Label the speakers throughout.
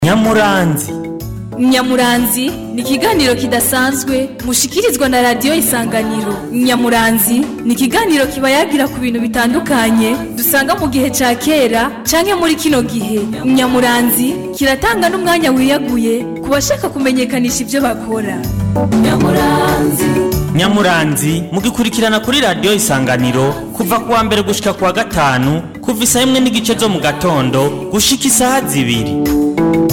Speaker 1: Nyamuranzi.
Speaker 2: Nyamuranzi ni ikiganiro kidasanzwe mushikirizwa na radio Isanganiro. Nyamuranzi ni ikiganiro kiba yagira ku bintu bitandukanye dusanga mu gihe ca kera canke muri kino gihe. Nyamuranzi kiratanga n'umwanya wiyaguye kubashaka kumenyekanisha ivyo bakora.
Speaker 1: Nyamuranzi mugikurikirana kuri radio Isanganiro kuva kuwa mbere gushika kuwa gatanu kuva isaha 1:30 zo mu gatondo gushika isaha 2.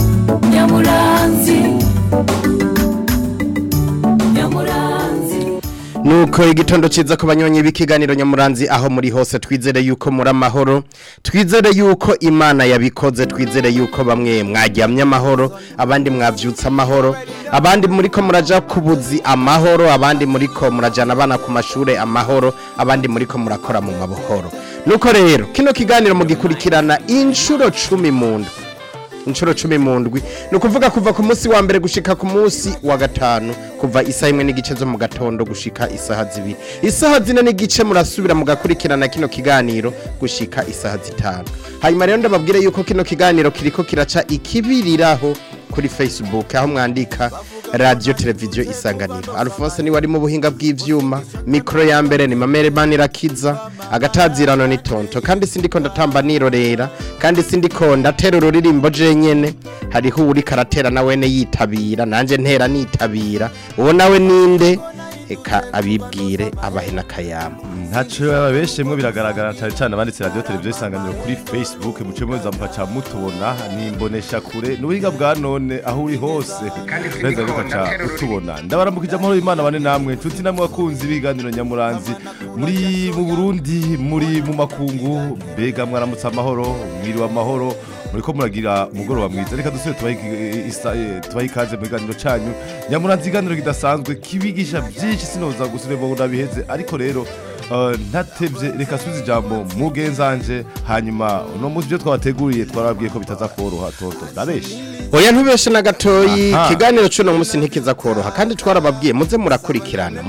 Speaker 3: Nuko igitondo ciza ku banyonyi b'ikiganiro Nyamuranzi aho muri hose twizere yuko muri amahoro, twizere yuko Imana yabikoze, twizere yuko bamwe mwaryamye amahoro, abandi mwavyutsa amahoro, abandi muriko muraja kubuzi amahoro, abandi muriko murajana abana ku mashure amahoro, abandi muriko murakora mu mabuhoro. Nuko rero kino kiganiro mugikurikirana inshuro 10 mu ndwi. Inshuro 10 mu ndwi nukuvuga kuva ku munsi wa mbere gushika ku munsi wa gatanu kuva isaha 1:30 zo mu gatondo gushika isaha 2. Isaha 4:30 murasubira mugakurikirana kino kiganiro gushika isaha 5. Hanyuma rero ndababwire yuko kino kiganiro kiriko kiraca ikibiriraho kuri Facebook aho mwandika Radio Televiziyo Isanganiro. Alphonse ni wari mu buhinga bw'ivyuma, mikro ya mbere ni Mamere Manirakiza, agatazirano ni Tonto. Kandi sindiko ndatamba nirorera, kandi sindiko ndatera ururirimbo je nyene. Hariho uri karatera na wene yitabira, nanje ntera nitabira. Uwo nawe ninde? Eka abibwire abahena kayama.
Speaker 4: Ntaco babeshemwe biragaragara cyane abanditse Radio Televiziyo Isanganiro kuri Facebook mucemeza mpaca mutubona nimbonesha kure n'ubuhinga bwa none aho uri hose neza gukaca utubona ndabaramukije amahoro Imana bane namwe nshuti namwe bakunzi biganiro Nyamuranzi muri mu Burundi muri mu makungu bega mwaramutse amahoro mwiri wa mahoro muriko muragira mugoroba mwiza reka dusubire tubayikaze mu biganiro canyu Nyamuranzi iganiro kidasanzwe kibigisha byinshi sinoza gusubira ngo ndabiheze ariko rero ntatevye reka subiza ijambo mugenzanje hanyuma no muzi byo twabateguriye twarabwiye ko bitaza koroha toto ndabeshi
Speaker 3: oya ntubeshe na gatoyi kiganiro cyo no musi ntikiza koroha kandi twarababwiye muze murakurikirana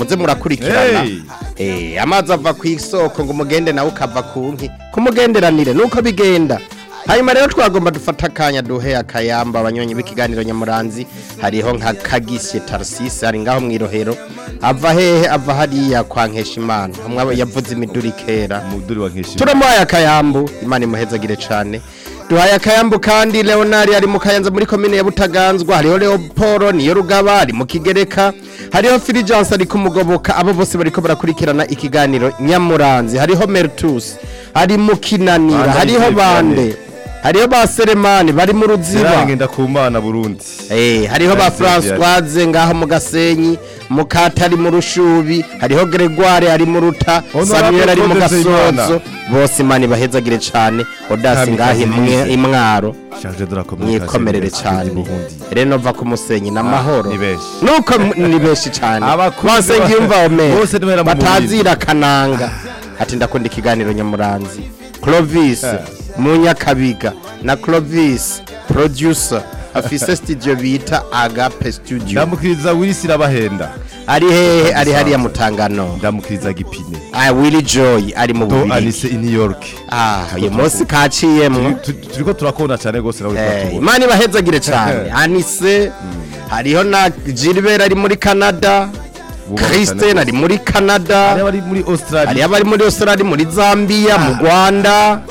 Speaker 3: amazi ava ku isoko ngo mugende nawe ukava ku nki kumugenderanire nuko bigenda. Hanyuma rero twagomba dufata akanya duhe akayamba abanyonyi b'ikiganiro Nyamuranzi hariho nka Kagisye Tarsisi ari ngaho mwirohero ava hehe ava hariya kwa Nkeshimana hamwe yavuze imiduri kera
Speaker 4: umuduri wa Nkeshimana
Speaker 3: turamuhaye akayambu Imana imuhezagire cyane duhaye akayambu kandi Leonard ari mu Kayanza muri commune ya Butaganzwa hariho Leoporo niyo Rugaba ari mu Kigereka hariho Fulgence ari kumugoboka abo bose bariko barakurikirana ikiganiro Nyamuranzi hariho Mertus ari mu Kinanira hariho bande hariho ba Seremani bari mu Ruziba
Speaker 4: ngenda ku Mana Burundi
Speaker 3: hariho ba Françoise ngaho mu Gasenyi mu Katari mu Rushubi hariho Gregoire ari mu Ruta Samuel ari mu Gasozo bose Imana bahezagire cyane Odasi ngaho imwaro nikomerere cyane reno va ku Musenyi n'amahoro nuko ni beshi cyane bose ngiyumva ome batazira kananga ati ndakunda ikiganiro Nyamuranzi Clovis Munyakabiga na Clovis producer afise studio bita Agape Studio
Speaker 4: ndamukiriza Willy bahenda
Speaker 3: ari hehe ari hariya Mutangano
Speaker 4: ndamukiriza Gipine
Speaker 3: Willy Joy ari mu Bubiligi
Speaker 4: Alice in New York
Speaker 3: uyu munsi kaciyemwe
Speaker 4: turiko turakona cyane gose nawe
Speaker 3: Imana bahezagire cyane Anise hariho na Gilbert ari muri Canada Christian ari muri Canada
Speaker 4: ari muri Australia
Speaker 3: ari muri Australia muri Zambia mu Rwanda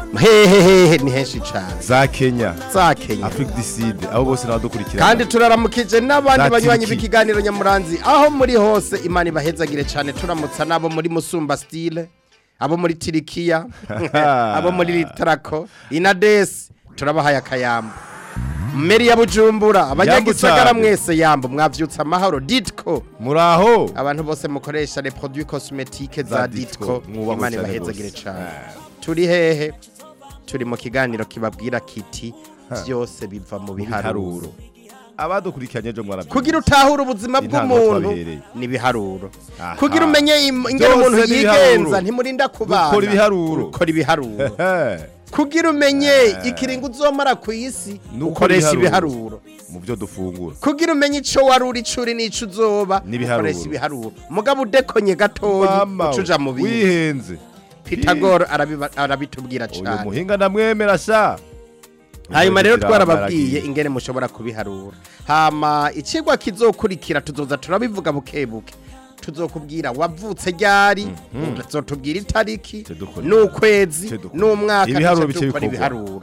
Speaker 3: hehehe ni henshi cyane
Speaker 4: za Kenya Afrique du Sud aho bose nabadukurikira
Speaker 3: kandi turaramukije n'abandi banywanyi b'ikiganiro Nyamuranzi aho muri hose Imana bahezagire cyane turamutsa nabo muri Musumba Style abo muri Tirikiya abo muri Litrako Inades turabahaye akayamba Meri ya Bujumbura abanyagisagara mwese yambo mwavyutsa amahoro Ditco
Speaker 4: muraho
Speaker 3: abantu bose mukoresha les produits cosmétiques za Ditco Imana bahezagire cyane turi hehe turi mu kiganiro kibabwira kiti byose biva mu biharuro
Speaker 4: abadukurikiranye jo mwarabi
Speaker 3: kugira utahura ubuzima bw'umuntu ni biharuro kugira umenye ingero umuntu yigenza ntimurinda kubana ukora ibiharuro kugira umenye ikiringo uzomara ku isi ukoresha ibiharuro
Speaker 4: mu byo dufungura
Speaker 3: kugira umenye ico waruri curi n'ico uzoba ukoresha ibiharuro mugabo udekonye gatoyi ucuja mu bintu
Speaker 4: wihenze
Speaker 3: Pitagore arabitubwira cyane
Speaker 4: uyu muhinga ndamwemera sha
Speaker 3: hanyuma rero twarababwiye ingene mushobora kubiharura hama icigwa kizokurikira tuzoza turabivuga bukebuke tuzokubwira wavutse ryari tuzotubwira itariki n'ukwezi n'umwaka
Speaker 4: ibiharuro bice bikorwa
Speaker 3: ibiharuro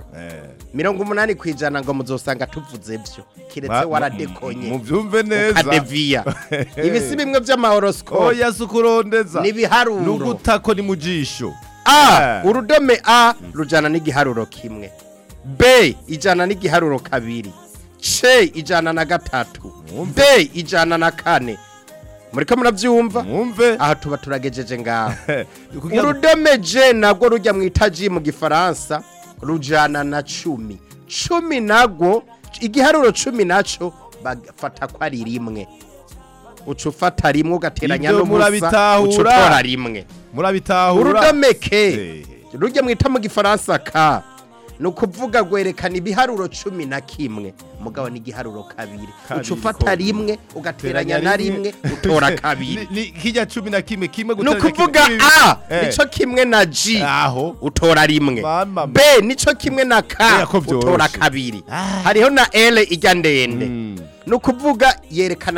Speaker 3: 80% ngo muzosanga tuvuze byo kiretse waradekonye
Speaker 4: muvyumve neza
Speaker 3: kadeviya ibi si bimwe by'amahoroscope
Speaker 4: oya sukurondeza
Speaker 3: nibiharuro
Speaker 4: n'ugutako ni mujisho
Speaker 3: urudome A rujana n'igiharuro kimwe B ijana n'igiharuro kabiri C ijana na gatatu D ijana na kane muriko muravyumva
Speaker 4: mwumve
Speaker 3: aha tuba turagejeje ngaho urudome J nabwo rujya mu itaji mu gifaransa rujana na 10 nagwo igiharuro 10 naco bafata ko ari rimwe ucufata rimwe ugateranya n'ubusa ucutora rimwe
Speaker 4: murabitahura
Speaker 3: urudome K rujya mu ita mu gifaransa ka nukuvuga gwerekana ibiharuro 11 mugabo ni igiharuro kabiri ucufata rimwe ugateranya na rimwe utora kabiri
Speaker 4: ni kijya 11 kimwe
Speaker 3: nukuvuga A nico kimwe na G
Speaker 4: aho
Speaker 3: utora rimwe B nico kimwe na K utora kabiri hariho na L ijya ndende nukuvuga yerekana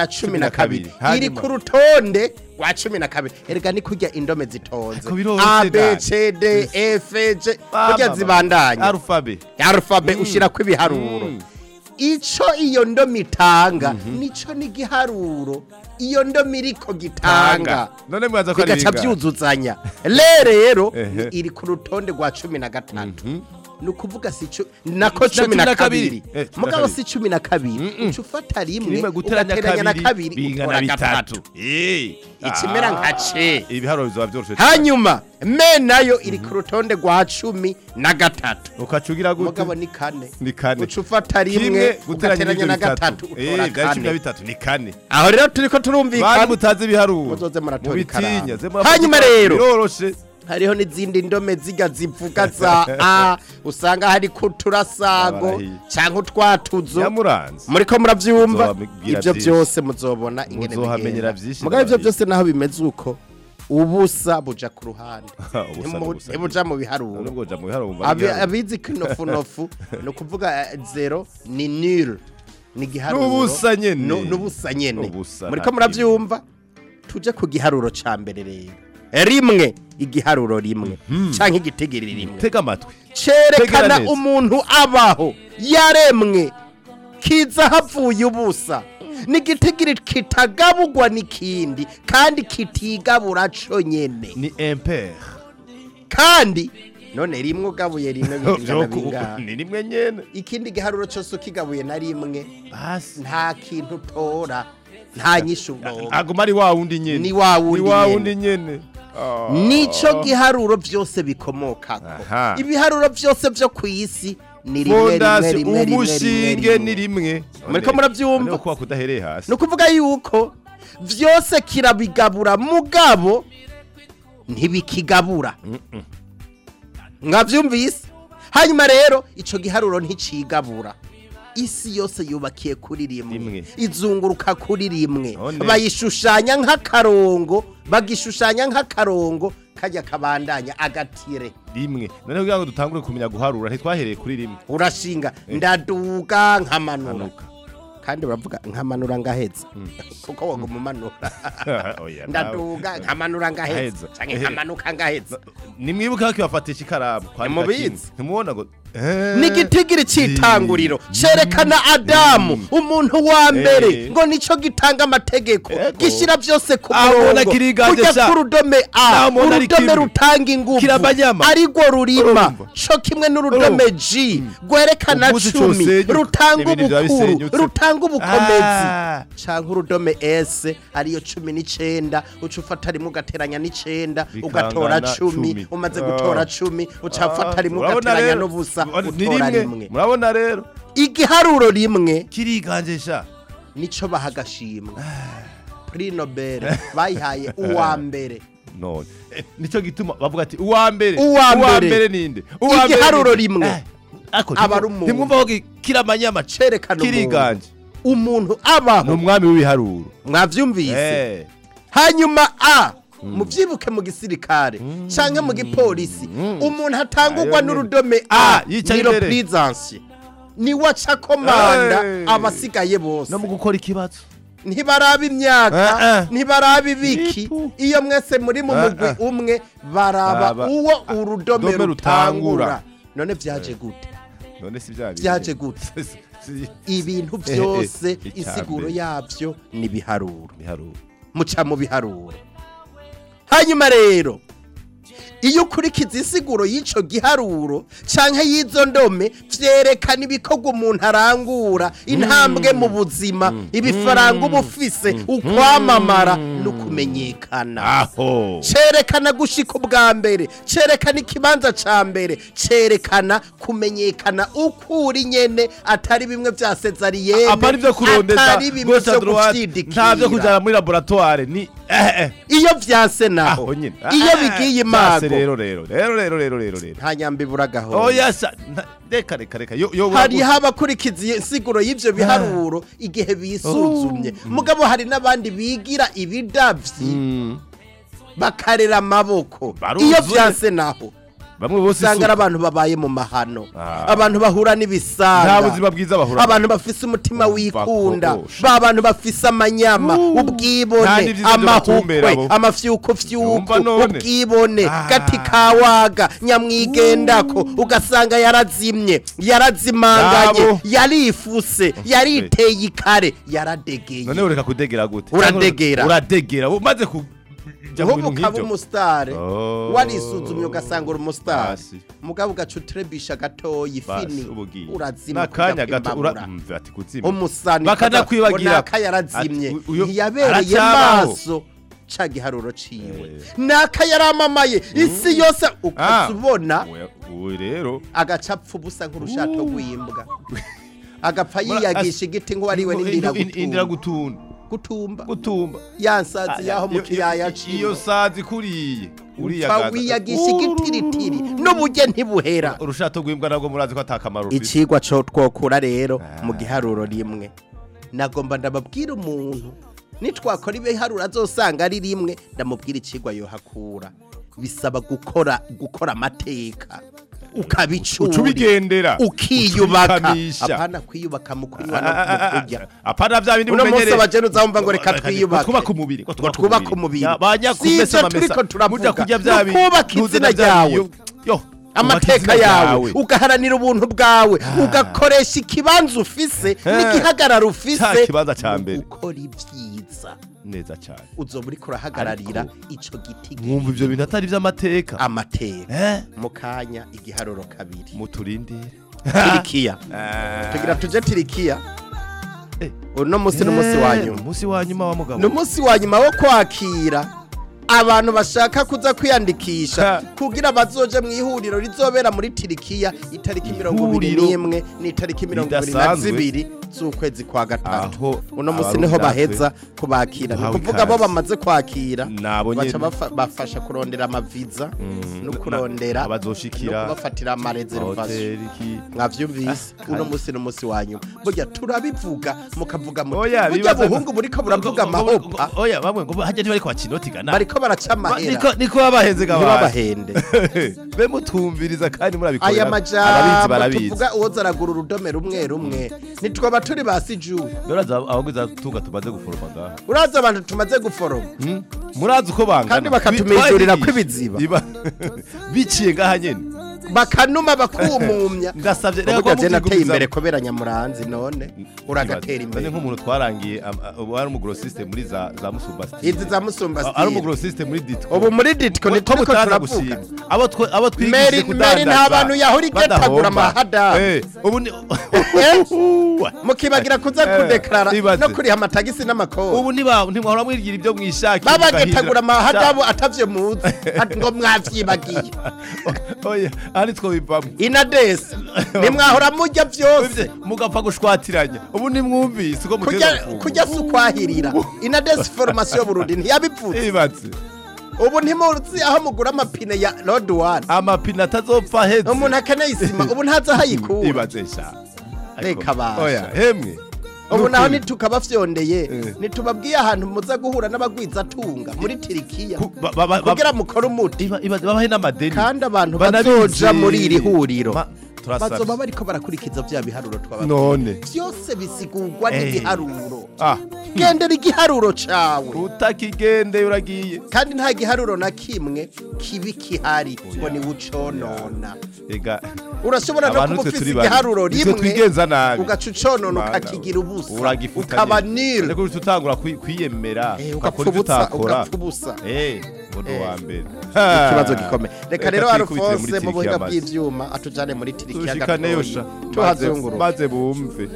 Speaker 3: 12 iri ku rutonde rwa 12 erega ni kujya indome zitonze A B C D E F G kujya zibandanye alphabe ushira ku ibiharuro ico iyo ndome itanga nico ni giharuro iyo ndome iriko gitanga
Speaker 4: none mwaza ko ari
Speaker 3: bigaca byuzuzanya rero iri ku rutonde rwa 13 nukuvuga sico nako 12 mugabo si 12 ucufata rimwe ugateranya na kabiri
Speaker 4: bingana bitatu
Speaker 3: ikimera nka C
Speaker 4: ibiharuro bizaba byoroshe
Speaker 3: hanyuma me nayo iri ku rutonde rwa 13
Speaker 4: ukacugira gute
Speaker 3: mugabo ni kane ucufata rimwe ugateranya na gatatu utora kane
Speaker 4: ni kane
Speaker 3: aho rero turiko turumvikana
Speaker 4: bari mutazi ibiharuro
Speaker 3: muzoze muratora
Speaker 4: hanyuma
Speaker 3: rero
Speaker 4: biroroshe
Speaker 3: hariho n'izindi ndome ziga zivuga za A usanga hari kuturasago cyangwa twatuzo muriko muravyumva ivyo byose muzobona ingene
Speaker 4: muzohamenyera byinshi
Speaker 3: mugabo ivyo byose naho bimeze uko ubusa buja ku ruhande buja mu biharuro abizi kinofunofu no kuvuga 0 ni nul ni giharuro n'ubusa nyene muriko muravyumva tuje ku giharuro ca mbere rero rimwe igiharuro rimwe canke igitegeri rimwe
Speaker 4: tega amatwi
Speaker 3: cerekana umuntu abaho yaremwe kiza havuye ubusa n'igitegeri kitagabugwa n'ikindi kandi kitigabura co nyene
Speaker 4: ni impair
Speaker 3: kandi none rimwe ugabuye rimwe bingana
Speaker 4: ni rimwe nyene
Speaker 3: ikindi giharuro cyose kigabuye na rimwe nta kintu utora nta nyishubo
Speaker 4: aguma ari wa wundi nyene
Speaker 3: ni wa wundi
Speaker 4: nyene
Speaker 3: nico giharuro byose bikomokako ibiharuro byose byo kwisi ni rimwe
Speaker 4: umushinge ni rimwe
Speaker 3: muriko muravyumva
Speaker 4: no kwa kudahereye hasi
Speaker 3: no kuvuga yuko byose kirabigabura mugabo ntibikigabura mwavyumvise hanyuma rero ico giharuro nticigabura isi yose yubakiye kuri rimwe izunguruka kuri rimwe bayishushanya nk'akarongo bagishushanya nk'akarongo kajya kabandanya agatire
Speaker 4: rimwe none kugira ngo dutangure kumenya guharura ntitwahereye kuri rimwe
Speaker 3: urashinga ndaduga nkamanuka kandi uravuga nkamanura ngaheza kuko wogo mumanura ndaduga nkamanura ngaheza canke nkamanuka ngaheza
Speaker 4: nimwibuka ko bafatisha ikaramu kwa
Speaker 3: mubizi
Speaker 4: ntimubona ngo
Speaker 3: nigitigiri citanguriro cerekana Adamu umuntu wa mbere ngo nico gitanga amategeko gishira byose ku murongo kujya ku rudome A urudome rutanga ingufu ariko rurima co kimwe n'urudome G gwerekana 10 rutanga ubukuru rutanga ubukomezi canke urudome S ariyo 19 ucufata rimwe ugateranya n'9 ugatora 10 umaze gutora 10 ucafata rimwe ugateranya n'ubusa utora rimwe
Speaker 4: murabona rero
Speaker 3: igiharuro rimwe
Speaker 4: kiriganjesha
Speaker 3: nico bahagashimwe Prix Nobel bayihaye uwa mbere
Speaker 4: none nico gituma bavuga ati uwa mbere ninde
Speaker 3: igiharuro rimwe
Speaker 4: abarumuntu ntimwumva ko kiramanyama
Speaker 3: cerekana
Speaker 4: kiriganje
Speaker 3: umuntu abaho
Speaker 4: n'umwami w'ibiharuro
Speaker 3: mwavyumvise hanyuma A muvyibuke mu gisirikare canke mu gipolisi umuntu atangurwa n'urudome A ni presence ni waca komanda abasigaye bose
Speaker 4: no mu gukora ikibazo
Speaker 3: ntibaraba imyaka ntibaraba ibiki iyo mwese muri mu mugwi umwe baraba uwo urudome rutangura none vyaje gute
Speaker 4: none si
Speaker 3: vyaje gute ibintu byose isiguro yavyo ni biharuro muca mu biharuro hanyuma rero iyo ukurikiza isiguro y'ico giharuro canke y'izo ndome vyerekana ibikorwa umuntu arangura intambwe mu buzima ibifaranga ubufise ukwamamara no kumenyekana cerekana gushika ubwa mbere cerekana ikibanza ca mbere cerekana kumenyekana ukuri nyene atari bimwe vya Cesariyene
Speaker 4: apari vyo kurondeza
Speaker 3: atari bimwe vyo gushidikira
Speaker 4: ntavyo kujana muri laboratoire ni
Speaker 3: iyo vyanse naho iyo bigiye imago
Speaker 4: rero
Speaker 3: nta nyambi buragaho
Speaker 4: oya reka
Speaker 3: hari habakurikiza insiguro y'ivyo biharuro igihe bisuzumye mugabo hari n'abandi bigira ibidavyi bakarera amaboko iyo vyanse naho
Speaker 4: bamwe bose
Speaker 3: usanga abantu babaye mu mahano abantu bahura n'ibisanga
Speaker 4: nta buzima bwiza bahura
Speaker 3: abantu bafise umutima wikunda abantu bafise amanyama ubwibone amahukwe amafyuko ubwibone gati kawaga nyamwigendako ugasanga yarazimye yarazimanganye yarifuse yariteye ikare yaradegeye
Speaker 4: none ureka kudegera gute
Speaker 3: uradegera
Speaker 4: umaze
Speaker 3: Homo kaba umusitari warisuzumye ugasanga uri umusitari mugabo ugaca uturebisha gatoya ifini urazima
Speaker 4: n'akanya gato
Speaker 3: umusani
Speaker 4: bakanakwibagira
Speaker 3: naka yarazimye ntiyabereye maso ca giharuro ciwe naka yaramamaye isi yose ukazubona
Speaker 4: rero
Speaker 3: agaca apfa ubusa nk'urushato rw'imbwa agapfa yiyagisha igiti ngo wariwe
Speaker 4: n'indira gutumba
Speaker 3: yansazi yaho mu kiyaya ciwe
Speaker 4: iyo sazi kuriye
Speaker 3: uriya wiyagisha igitiritiri n'ubuje ntibuhera
Speaker 4: urushato rw'imbwa nabwo murazi ko atakamaro ufite
Speaker 3: icigwa co twokura rero mu giharuro rimwe nagomba ndababwira umuntu nitwakora ibiharuro azosanga ari rimwe ndamubwira icigwa yohakura bisaba gukora amateka ukabicura
Speaker 4: ubigendera
Speaker 3: ukiyubaka apana kwiyubaka mu kunywa no kurya
Speaker 4: apana vya bindi
Speaker 3: mumenyereye uno munsi abajene uzamva ngo reka twiyubake
Speaker 4: twubaka umubiri
Speaker 3: banyakumesa mamesa muja kurya vya bindi kubaka izina ryawe amateka yawe ugaharanira ubuntu bwawe ugakoresha ikibanza ufise n'igihagararo ufise
Speaker 4: kibanza ca mbere
Speaker 3: ukora ivyiza
Speaker 4: neza cyane
Speaker 3: uzoba uriko urahagararira ico giti
Speaker 4: mwumva ivyo bintu atari vy'amateka mu kanya igiharuro kabiri
Speaker 3: muturindire Tirikiya tugira tuje Tirikiya uno musi n'umusi wanyuma
Speaker 4: umusi wanyuma wa mugabo
Speaker 3: n'umusi wanyuma wo kwakira abantu bashaka kuza kwiyandikisha kugira bazoje mu ihuriro rizobera muri Tirikiya itariki 21 n'itariki 22 z'ukwezi kwa gatatu uno musi niho baheza kubakira kuvuga bo bamaze kwakira baca bafasha kurondera amaviza no kurondera
Speaker 4: abazoshikira
Speaker 3: no bafatira amareservation mwavyumvise uno musi n'umusi wanyu burya turabivuga mukavuga mu burya buhungu buriko buravuga amahopa
Speaker 4: oya bamwe ngo hajya ntibari kwa kinotigana
Speaker 3: bariko baraca amahera
Speaker 4: niko babaheze
Speaker 3: gabahende
Speaker 4: be mutumviriza kandi murabikorera
Speaker 3: aya majambo tuvuga uwoza aragura urudome rumwe nitwaba turi basiju
Speaker 4: uraza abagwiza tuga tumaze guforoma ngaha
Speaker 3: uraza abantu tumaze guforoma
Speaker 4: murazi uko bangana
Speaker 3: kandi bakatumijurira kwibiziba
Speaker 4: biciye ngaha nyene
Speaker 3: bakanuma bakumumya
Speaker 4: ndasavye
Speaker 3: rero ko nateye imbere kobera nyamuranzi none uragatera imbere
Speaker 4: nk'umuntu twarangiye ari mu grossiste muri za musumba
Speaker 3: izi za musumba
Speaker 4: ari mu grossiste muri ditko
Speaker 3: ubu muri ditko ni
Speaker 4: ko turavuga abo twigishije
Speaker 3: kudandaza nta bantu yahuri getagura mahada
Speaker 4: ubu ni
Speaker 3: mukibagira kuza kudeklara no kuri amatagisi n'amakoro
Speaker 4: ubu ntimwahora mwigira ibyo mwishaki
Speaker 3: babagetagura mahada abo atavye muzi ngo mwavyibagiye
Speaker 4: oya ari two bivamo
Speaker 3: inadesi nimwahora mujya byose
Speaker 4: mugapfa gushwatiranya ubu nimwumvise uko
Speaker 3: kujya sukwahirira inadesi formation Burundi ntiyabipfutse
Speaker 4: ibatse
Speaker 3: ubu ntimuzi aho mugura amapine ya Road 1
Speaker 4: amapine atazopfa heze
Speaker 3: umuntu akeneye isima ubu ntaza hayikura
Speaker 4: ibatse sha
Speaker 3: reka basha
Speaker 4: oya hemwe
Speaker 3: ubu naho nitukabafyondeye nitubabwiye ahantu muza guhura n'abagwiza tunga muri Tirikiya kugira mukora umuti
Speaker 4: babahe n'amadeni
Speaker 3: kandi abantu bazoja muri iri huriro
Speaker 4: turasabye.
Speaker 3: bazoba bariko barakurikiza vya biharuro twaba
Speaker 4: none
Speaker 3: byose bisigurwa n'igiharuro
Speaker 4: ah
Speaker 3: gendera igiharuro cawe
Speaker 4: utakigende uragiye
Speaker 3: kandi nta giharuro na kimwe kibi kihari ngo ni uconona
Speaker 4: ega
Speaker 3: urashobora no
Speaker 4: abantu
Speaker 3: kuba
Speaker 4: twe
Speaker 3: ufise
Speaker 4: turi
Speaker 3: igiharuro
Speaker 4: bane. Nitwe
Speaker 3: rimwe
Speaker 4: twigenza nabi
Speaker 3: ugaca uconona
Speaker 4: Mana,
Speaker 3: ukakigira ubusa
Speaker 4: uragifuta
Speaker 3: ukaba
Speaker 4: nyene.
Speaker 3: nil
Speaker 4: ariko tutangura kwiyemera ukakora ibyo utakora ngo wa mbere
Speaker 3: ikibazo gikomeye reka rero
Speaker 4: twikubitire muri
Speaker 3: Alphonse mu buhinga
Speaker 4: Tirikiya
Speaker 3: bw'ivyuma atujane muri tirikiya
Speaker 4: tushikane yosha
Speaker 3: tuhazunguru
Speaker 4: maze bumve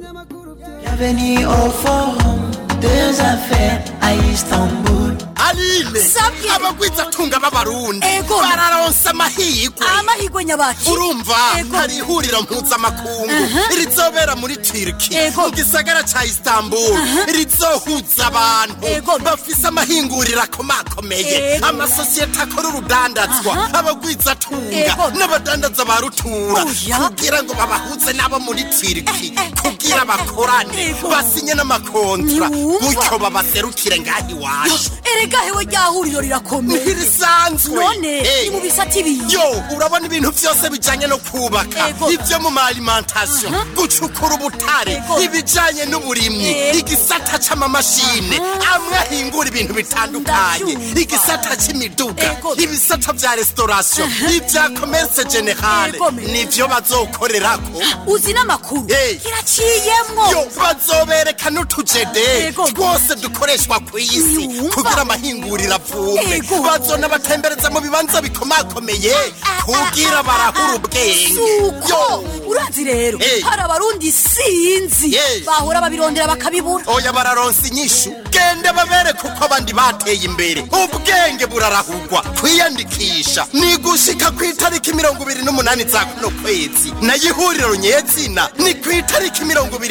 Speaker 5: Bienvenue au forum des affaires à Istanbul.
Speaker 6: Aline
Speaker 7: Sabye.
Speaker 6: abagwiza tunga b'abarundi
Speaker 7: Ego.
Speaker 6: bararonse amahirwe
Speaker 7: amahirwe nyabaki
Speaker 6: urumva
Speaker 7: Ego.
Speaker 6: hari ihuriro mpuzamakungu rizobera muri Turki
Speaker 7: Ego.
Speaker 6: mu gisagara ca Istanbul rizohuza abantu
Speaker 7: Ego.
Speaker 6: bafise amahinguriro akomakomeye
Speaker 7: Ego.
Speaker 6: amasosiyete akora urudandazwa abagwiza tunga
Speaker 7: Ego.
Speaker 6: n'abadandaza ba rutura
Speaker 7: Oya.
Speaker 6: kugira ngo babahuze n'abo muri Turki kugira bakorane
Speaker 7: Ego.
Speaker 6: basinye n'amakontra
Speaker 7: Ntiwumva.
Speaker 6: gutyo babaserukire ngaho iwacu
Speaker 7: erega hewe rya huriro rirakomeye
Speaker 6: ntirisanzwe
Speaker 7: none ni mu bisate ibiri
Speaker 6: yo urabona ibintu byose bijanye no kubaka
Speaker 7: Ego.
Speaker 6: ibyo mu alimentation gucukura ubutare
Speaker 7: Ego.
Speaker 6: ibijanye n'uburimyi
Speaker 7: Ego.
Speaker 6: igisata c'amamashine amwe ahingura ibintu bitandukanye
Speaker 7: Ndavyumva.
Speaker 6: igisata c'imiduga
Speaker 7: Ego.
Speaker 6: ibisata vya restauration ibya commerce generale
Speaker 7: Ego.
Speaker 6: nivyo bazokorerako
Speaker 7: uzi n'amakuru
Speaker 6: Hey.
Speaker 7: kiraciyemwo
Speaker 6: yo bazobereka n'utujede
Speaker 7: Ego.
Speaker 6: twose dukoreshwa ku isi
Speaker 7: Yumva.
Speaker 6: kugira amahinguriro avume
Speaker 7: Ego.
Speaker 6: bazona batembereza mu bibanza bikomakomeye kugira barahura ubwenge
Speaker 7: suko
Speaker 6: yo
Speaker 7: urazi rero
Speaker 6: Hey.
Speaker 7: hari abarundi sinzi
Speaker 6: Hey.
Speaker 7: bahora babirondera bakabibura
Speaker 6: oya bararonsa inyishu gende babereke uko abandi bateye imbere ubwenge burarahugwa kwiyandikisha ni gushika ku itariki 28 za kuno kwezi nayo ihuriro nyezina ni ku itariki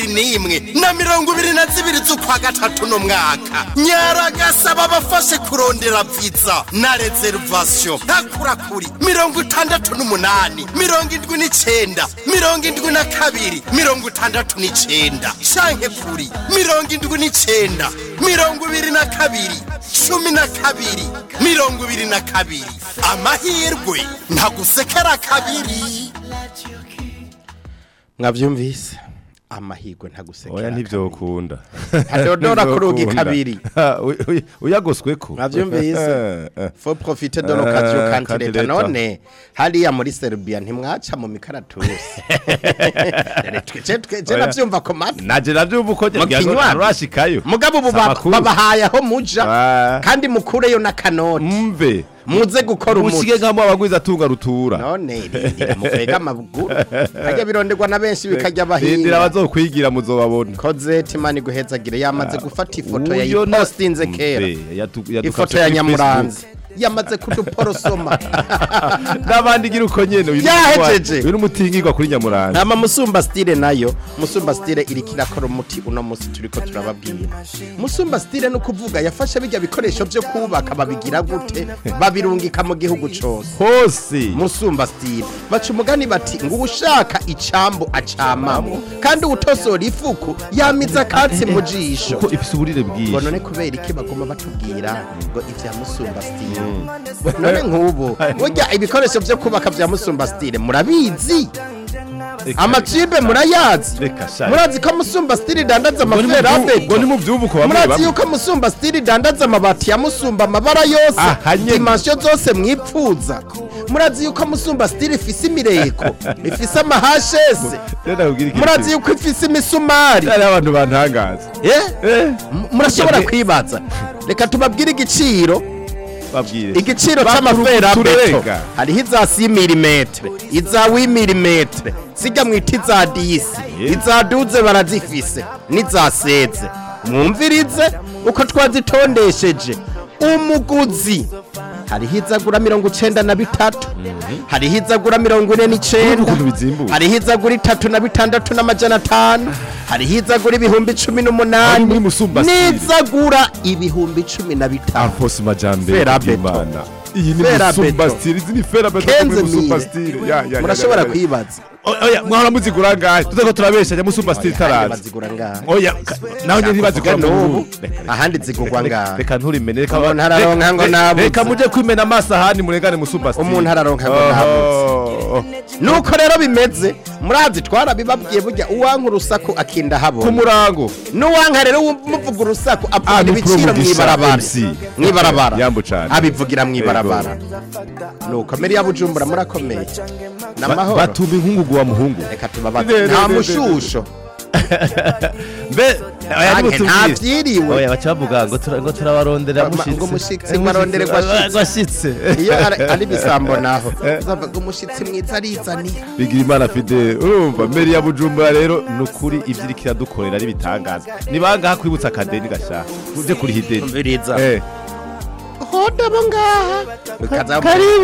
Speaker 6: 21 na 22 z'ukwa gatatu no mwaka nyaragasaba bafashe kurondera visa na reservation hakura kuri 68 79 72 69 canke kuri 79 22 12 22 amahirwe ntagusekera kabiri
Speaker 3: mwavyumvise amahirwe ntagusekera
Speaker 4: oya ntivyokunda
Speaker 3: Adodora kurugi kabiri
Speaker 4: uyagosweko
Speaker 3: mwavyumvise faut profiter de l'occasion quand leta none hariya muri Serbia ntimwaca mu mikaratusi je navyumva ko mata
Speaker 4: naje navyumva uko rashikayo
Speaker 3: mugabo ubu babahaye aho muja kandi mukureyo na kanoti
Speaker 4: mve
Speaker 3: muze gukora umuti
Speaker 4: usige nkamo abagwiza tunga rutura
Speaker 3: none rindira muvega amaguru ajya bironderwa na benshi bikajya bahinga
Speaker 4: rindira bazokwigira muzobabona
Speaker 3: koze timani guhezagire yamaze gufata ifoto ya postinze kera ifoto ya Nyamuranzi yamaze kuduporosoma
Speaker 4: n'abandi gira uko nyene
Speaker 3: yahejeje
Speaker 4: uyu n'umutingirwa kuri Nyamuranzi
Speaker 3: ama musumba style nayo musumba style irikira kora umuti uno musi turiko turababwira musumba style no kuvuga yafashe bijya bikoresho byo kubaka babigira gute babirungika mu gihugu cyose
Speaker 4: hose
Speaker 3: musumba style baca umugani bati ngo ushaka icambo acamamo kandi utosora ifuku yamiza katsi mu jisho
Speaker 4: ko ifise uburire bwinshi
Speaker 3: ngo none kubera iki bagoma batubwira ngo ivya musumba style none nk'ubu burya ibikoresho byo kubaka vya musumba style murabizi amatibe murayazi murazi ko musumba style dandaza amaferambe
Speaker 4: ngo ni mu vyubuko bamwe
Speaker 3: murazi yuko musumba style dandaza amabati ya musumba amabara yose dimension zose mwipfuza murazi yuko musumba style ifise imireko ifise amahashese murazi yuko ifise imisumari
Speaker 4: ari abantu bantangaza
Speaker 3: murashobora kwibaza reka tubabwire igiciro
Speaker 4: babwire
Speaker 3: igiciro c'amaferambeto hariho iza 6 mm iza 8 mm zijya mwita iza 10 iza 12 barazifise n'iza 16 mwumvirize uko twazitondesheje umuguzi hariho izagura 93 hariho izagura 49 hariho izagura 36 n'amajana 5 hariho izagura 18 n'izagura 15
Speaker 4: Alphonse Majambere Imana iyi ni musumba style izi ni ferabeto muri musumba style
Speaker 3: murashobora kwibaza
Speaker 4: oya mwahora muzigura ngahe tutako turabeshanya musumba style tarazi
Speaker 3: bazigura ngahe
Speaker 4: oya naho nyine ntibazigura
Speaker 3: n'ubu ahandi zigurwa ngahe
Speaker 4: reka nturimene reka
Speaker 3: umuntu araronka ngo nabuze
Speaker 4: reka muje kwimena amasahani murengane musumba style
Speaker 3: umuntu araronka ngo nabuze nuko rero bimeze murazi twarabibabwiye burya uwanka urusaku akinda habona
Speaker 4: ku murango
Speaker 3: n'uwanka rero muvuga urusaku avuga ibiciro mwibarabara
Speaker 4: yambu cyane
Speaker 3: abivugira mwibarabara nuko meri ya Bujumbura murakomeye namahoro
Speaker 4: batuma inkungugu wa muhungu
Speaker 3: reka tubabaze nta mushusho
Speaker 4: mbe
Speaker 3: ntabyiriwe
Speaker 4: oya bacavuga ngo turabarondera
Speaker 3: ngo mushitsi barondere
Speaker 4: gwashitse
Speaker 3: iyo ari bisambo naho uzavuga umushitsi mwiza arizanira
Speaker 4: bigira imana fide urumva meri ya Bujumbura rero nukuri ivyirikira dukorera ari bitangaza nibangaha kwibutsa akadeni gashaka uje kuri hideni
Speaker 3: mbiriza
Speaker 5: hoda bongaha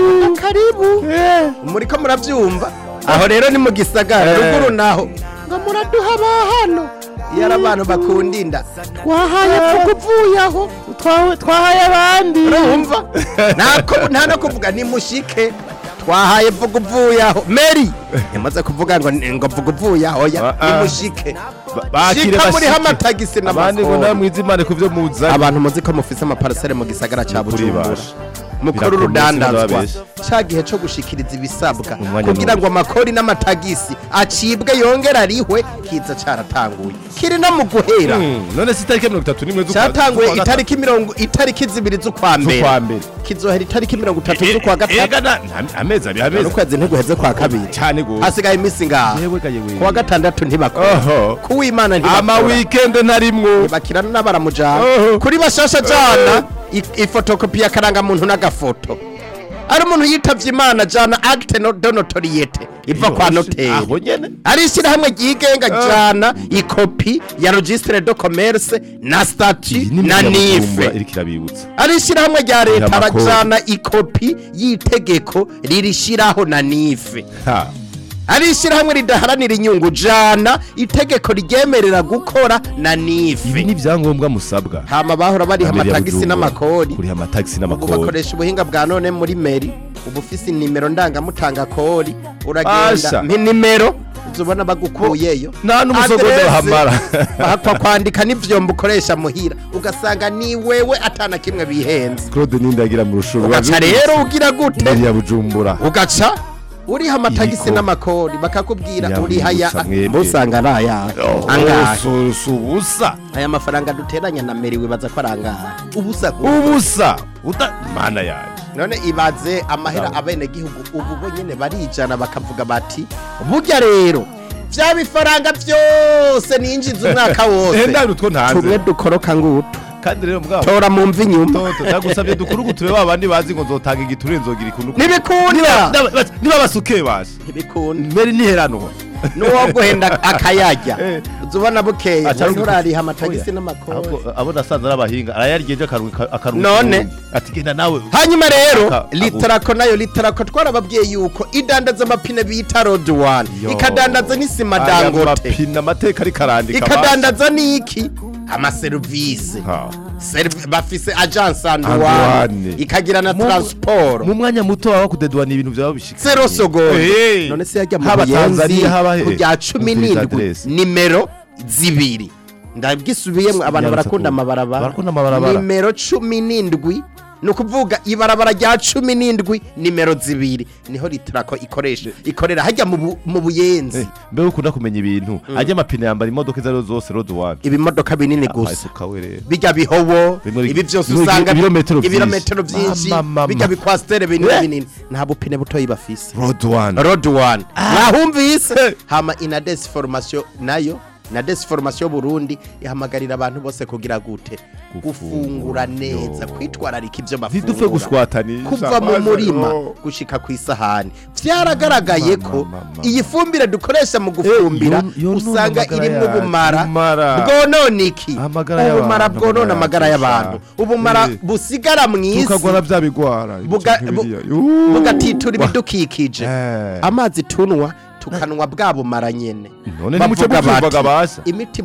Speaker 3: karibu muriko muravyumva aho rero ni mu gisagara ruguru naho
Speaker 5: ngo muraduha bahano
Speaker 3: yara abantu bakundinda
Speaker 5: twahaye vuguvuyaho twahaye abandi
Speaker 3: urumva nta no kuvuga ni mushike twahaye vuguvuyaho Mary yamaze kuvuga ngo vuguvuyaho ya ni mushike shika muri hamatagisi
Speaker 4: n'abandi ngo namwizimane kuvyo muza
Speaker 3: abantu muzi ko mufise amaparcelle mu gisagara ca Bujumbura mukuru rudandazwa cagihe cyo gushikiriza ibisabwa kugira ngo amakori n'amatagisi acibwe yongera rihwe kiza caratanguye kiri no mu guhera
Speaker 4: none si itariki 31
Speaker 3: cyatanguye itariki zibiri z'ukwa mbere kizohera itariki 30 z'ukwa gatatu
Speaker 4: amezi
Speaker 3: ukwezi ntiguheze kwa kabiri
Speaker 4: cyane gose
Speaker 3: hasigaye imisi ngaha kuwa gatandatu ntibakora kuwimana ntibakora
Speaker 4: ama weekend narimwo
Speaker 3: bakirana n'abaramujana kuri bashasha jana ifotokopi ya karanga muntu n'agafoto ari umuntu yitavye Imana jana acte de notoriete iva kwa noteri
Speaker 4: aho nyene
Speaker 3: ari ishyira hamwe gigenga jana ikopi ya registre de commerce na statut na nife ari ishyira hamwe rya leta arajana ikopi yitegeko ririshiraho na nife ari ishyirahamwe ridaharanira inyungu jana itegeko ryemerera gukora na nife
Speaker 4: ibi ni byangombwa musabwa
Speaker 3: hama bahora bari amatagisi n'amakori
Speaker 4: kuri amatagisi n'amakori
Speaker 3: bakoresha ubuhinga bwa none muri meri ubufisi nimero ndangamutanga kori uragenda nimero uzubona bagukuyeyo
Speaker 4: nta n'umusogodo bahamara
Speaker 3: bahakwa kwandika n'ivyombo ukoresha muhira ugasanga ni wewe atana kimwe bihenze
Speaker 4: Claude Nindagira mu rushuru
Speaker 3: ugaca rero ugira gute
Speaker 4: Meri ya Bujumbura
Speaker 3: ugaca uriha amatagisi n'amakori bakakubwira uriha ya musanga naya angahe
Speaker 4: ubusa
Speaker 3: aya mafaranga duteranya na Meri wibaza ko arangara
Speaker 4: ubusa mana yaje
Speaker 3: none ibaze amahera abene gihugu ubu bonyene barijana bakavuga bati burya rero vya bifaranga byose ninjiza umwaka wose tumwe dukoroka ngutu
Speaker 4: kandi rero mugabo
Speaker 3: tora mu mvi nyuma
Speaker 4: ndagusabye dukurugutube babandi bazi ngo nzotanga igiture nzogira ikuntu
Speaker 3: nibikunda
Speaker 4: niba basuke baje
Speaker 3: nibikunda
Speaker 4: Meri niherano
Speaker 3: nuwo guhenda akayajya uzubona bukeye nturariha amatagisi n'amakori
Speaker 4: abo nasanze arabahinga arayaryeje akaruka
Speaker 3: none
Speaker 4: ati genda nawe
Speaker 3: hanyuma rero litarako twarababwiye yuko idandaza amapine bita road one ikadandaza n'isima dangote
Speaker 4: amapine amateka ari karandika
Speaker 3: ikadandaza niki amaserivisi bafise agence anduwane ikagira na transport
Speaker 4: mu mwanya muto waho kudedwana ibintu byaba bishika
Speaker 3: zero segonde none se yajya mu Tanzania kujya 17 nimero zibiri ndabwisubiyemo abantu barakunda amabarabara nimero 17 nukuvuga ibarabara rya 17 nimero zibiri niho litrako ikorera hajya mu buyenzi
Speaker 4: mbe ukunda kumenya ibintu ajya amapine yambara imodoka zaro zose road one
Speaker 3: ibimodoka binini gusa bijya bihobo ibi byose usanga ibirometero byinshi bijya bikwastere binini nta bupine buto yibafise road one mwahumvise hama ina deformation nayo na deformation Burundi ihamagarira abantu bose kugira gute gufungura neza kwitwararika ibyo bafungura
Speaker 4: zidufe gushwatanisha
Speaker 3: kuva mu murima gushika ku isahani byaragaragaye ko iyi fumbire dukoresha mu gufumbira usanga irimo ubumara bwononiki ubumara bwonona amagara y'abantu ubumara busigara mu isi
Speaker 4: tukagora byabigwara
Speaker 3: bugatitura ibidukikije amazi tunwa tukanwa bwabo maranyene
Speaker 4: none nimuce muvuga basha
Speaker 3: imiti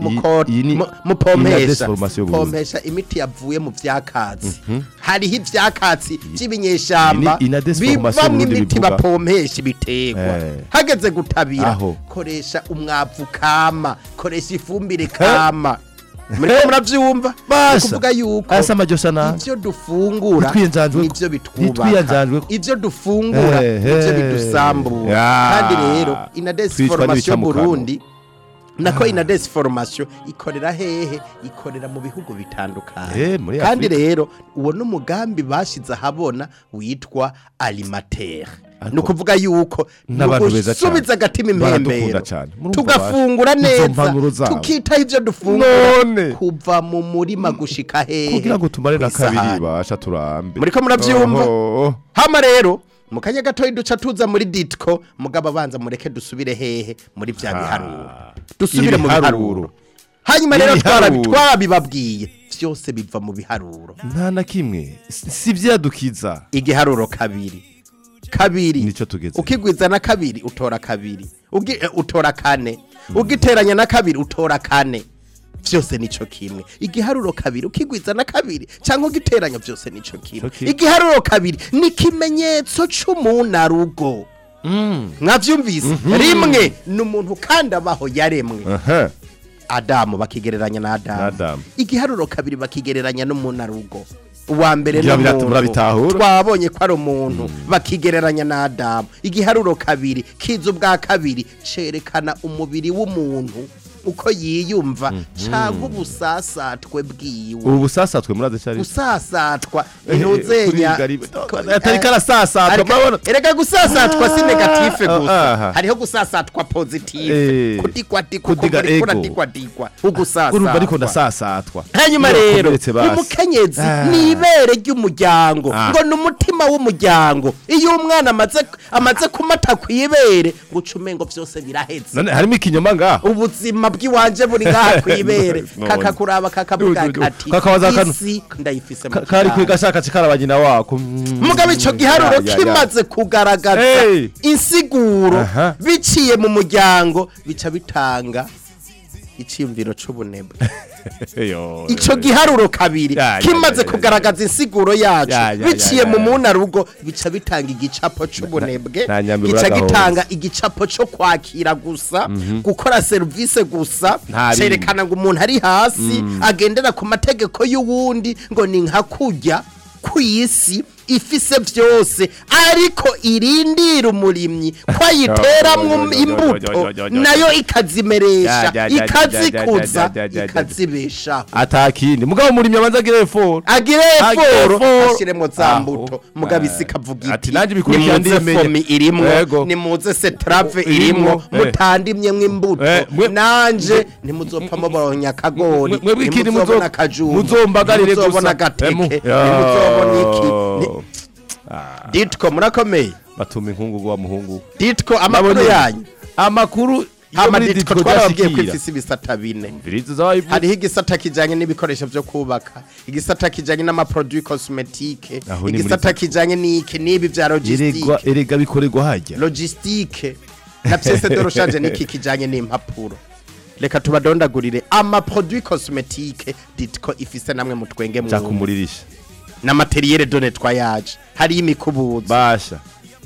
Speaker 3: mupompesha pompesha imiti yavuye mu vyakatsi hariho ivyakatsi by'ibinyeshamba bivamwe imiti bapompesha ibitegwa hageze gutabira koresha umwavu kama koresha ifumbire kama muriko muravyumva kuvuga yuko ivyo dufungura nivyo bitwubaka ivyo dufungura nivyo bidusambura kandi rero Inades Formation Burundi nako Inades Formation ikorera hehe ikorera mu bihugu bitandukanye kandi rero uwo n'umugambi bashize habona witwa alimentaire nukuvuga yuko subiza agatima impembero tugafungura neza tukita ivyo dufungura kuva mu murima gushika hehe
Speaker 4: kugira ngo tumare na kabiri basha turambe
Speaker 3: muriko muravyumva hama rero mukanya gatoyi duca tuza muri Ditco mugaba banza mureke dusubire hehe muri vya biharuro dusubire mu biharuro hanyuma rero twarabibabwiye vyose biva mu biharuro
Speaker 4: nta na kimwe si vyadukiza
Speaker 3: igiharuro kabiri nico tugeze ukigwiza na kabiri utora kabiri utora kane ugiteranya na kabiri utora kane vyose nico kimwe igiharuro kabiri ukigwiza na kabiri cyangwa ugiteranya vyose nico kimwe igiharuro kabiri ni kimenyetso c'umunarugo mwavyumvise rimwe n'umuntu kandi abaho yaremwe Adamu bakigereranya na Adamu igiharuro kabiri bakigereranya n'umunarugo uwa mbere twabonye ko ari umuntu bakigereranya na Adamu igiharuro kabiri kiza ubwa kabiri cerekana umubiri w'umuntu uko yiyumva cyangwa ubusasatwe bwiwe
Speaker 4: ubusasatwe muraze cyari
Speaker 3: usasatwa intuzenya
Speaker 4: atari karasasatwa mabona
Speaker 3: erega gusasatwa si negative gusa hariho gusasatwa positive kudikwa ugusasatwa
Speaker 4: urumva ariko ndasasatwa
Speaker 3: hanyuma rero umukenyezi nibere ry'umuryango ngo n'umutima w'umuryango iyo umwana amaze kumata kwibere ngo cumengo vyose biraheze
Speaker 4: none harimo ikinyoma ngaho
Speaker 3: ubuzima bw'iwanje buri ngaha kwibere kakakuraba kakavuga kati isi ndayifise mu
Speaker 4: kari kwigashaka kikarabagina wako
Speaker 3: mugabe ico giharuro kimaze kugaragaza insiguro biciye mu muryango bica bitanga iciyumviro c'ubunebwe ico giharuro kabiri kimaze kugaragaza insiguro yacu biciye mu munarugo bica bitanga igicapo c'ubunebwe gica gitanga igicapo cyo kwakira gusa gukora service gusa cerekana ngo umuntu ari hasi agendera ku mategeko y'uwundi ngo ni nka kurya kw'isi ifise vyose ariko irindira umurimyi ko ayiteramwo imbuto nayo ikazimeresha ikazikuza ikazibesha
Speaker 4: atakindi mugabo umurimyi abanza agire effort
Speaker 3: ashiremwo za mbuto mugabo isi kavuga
Speaker 4: ati nanje bikurikira
Speaker 3: ndimenye irimwo nimuze setrave irimwo mutandimyemwo imbuto nanje ntimuzopfa mubonya kagori nimuzobona kajumba
Speaker 4: muzombagarire gusa
Speaker 3: muzobona gateke nimuzobona iki Ditco murakomeye
Speaker 4: batuma inkungu wa muhungu
Speaker 3: Ditco amakuru yanyu
Speaker 4: amakuru
Speaker 3: Ditco twaragiye kwifisa ibisata bine hariho igisata kijanye n'ibikoresho byo kubaka igisata kijanye n'amaproduit cosmetique igisata kijanye n'iki nibi vya logistique
Speaker 4: erega bikorerwa hajya
Speaker 3: logistique na pièce de rechange n'iki kijanye n'impapuro reka tubadondagurire amaproduit cosmetique Ditco ifise namwe mutwenge mu
Speaker 4: cyakumuririsha
Speaker 3: na materiel de nettoyage hari imikubuzo
Speaker 4: basha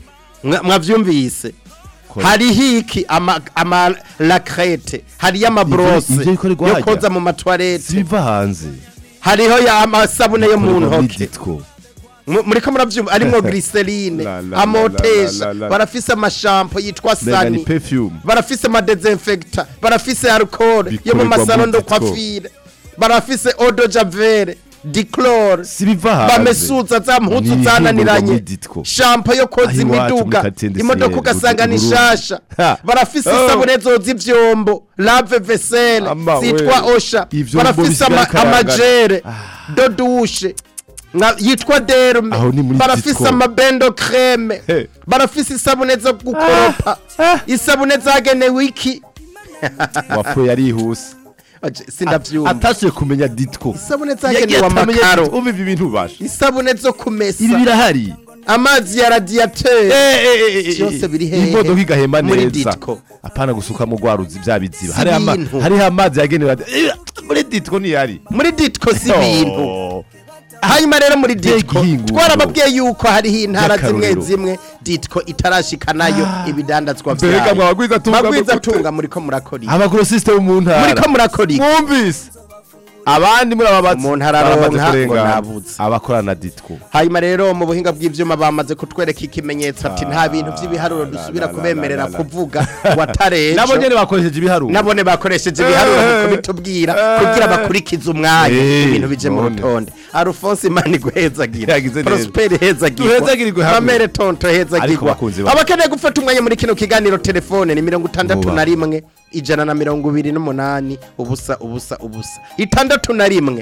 Speaker 3: mwavyumvise hari hiki ama lacrete hari amabrose yo koza mu matwarete
Speaker 4: siva hanze
Speaker 3: hariho ya amasabune yo mu ntoke muriko muravyumva arimo glycerine amotesha barafise amashampo yitwa Sani barafise ama desinfectant barafise alcohol yo mu masalon de coiffure barafise eau de javel Diclor bamesuza za mpuzu zananiranye shampoo yo koza imiduga imodoka ugasanga ni shasha barafise isabune zoza ivyombo lave vaisselle zitwa Osha barafise amajere do douche yitwa Derme barafise amabendo creme barafise isabune zo gukoropa isabune zagenewe iki
Speaker 4: wapfu yarihuse
Speaker 3: sindavyumva
Speaker 4: atashe kumenya Ditco
Speaker 3: isabune zagenewe amakaro
Speaker 4: umva ibintu basha
Speaker 3: isabune zo kumesa
Speaker 4: ibi birahari
Speaker 3: amazi ya radiateur byose biri hehe
Speaker 4: imodoka igahema
Speaker 3: muri
Speaker 4: neza
Speaker 3: Ditco
Speaker 4: apana gusuka mu gwaruzi bya biziba
Speaker 3: Si ibintu.
Speaker 4: hari amazi yagenewe muri Ditco ni yari
Speaker 3: muri Ditco si ibintu hanyuma rero muri Ditco twarababwiye yuko hariho intara zimwe zimwe Ditco itarashikanayo ibidandazwa
Speaker 4: mbega mwagwiza
Speaker 3: tunga muri ko murakora
Speaker 4: abagro system mu ntara
Speaker 3: muri ko murakora
Speaker 4: mwumvise abandi muri ababatsi
Speaker 3: umuntu araronka ngo nabuze
Speaker 4: abakorana Ditco
Speaker 3: hanyuma rero mu buhinga bw'ivyuma bamaze kutwereka ikimenyetso ati nta bintu by'ibiharuro dusubira kubemerera kuvuga watareje
Speaker 4: nabo nyene bakoresheje ibiharuro
Speaker 3: nabone bakoresheje ibiharuro ko bitubwira kugira bakurikiza umwanya ibintu bije mu rutonde Alphonse Mani guhezagira Prosper hezagira Kamere Tonto hezagirwa abakeneye gufata umwanya muri kino kiganiro telefone ni 61 128 ubusa 61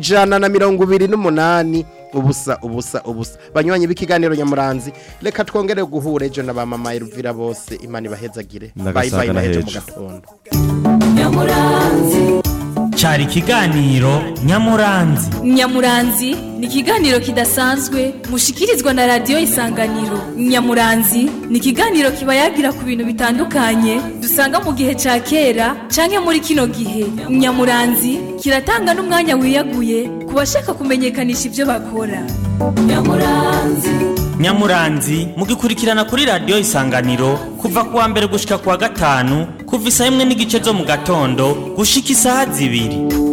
Speaker 3: 128 ubusa banywanyi b'ikiganiro nyamuranzi reka twongere guhura ejo na ba mama Elvira bose imana ibahezagire bye bye na ejo mu gatondo
Speaker 1: nyamuranzi cari ikiganiro
Speaker 2: Nyamuranzi ni ikiganiro kidasanzwe mushikirizwa na radio Isanganiro. Nyamuranzi ni ikiganiro kiba yagira ku bintu bitandukanye dusanga mu gihe ca kera canke muri kino gihe. Nyamuranzi kiratanga n'umwanya wiyaguye ku bashaka kumenyekanisha ivyo bakora.
Speaker 1: Nyamuranzi mugikurikirana kuri radio Isanganiro kuva kuwa mbere gushika kuwa gatanu kuva 1:00 zo mu gatondo gushika 2:00.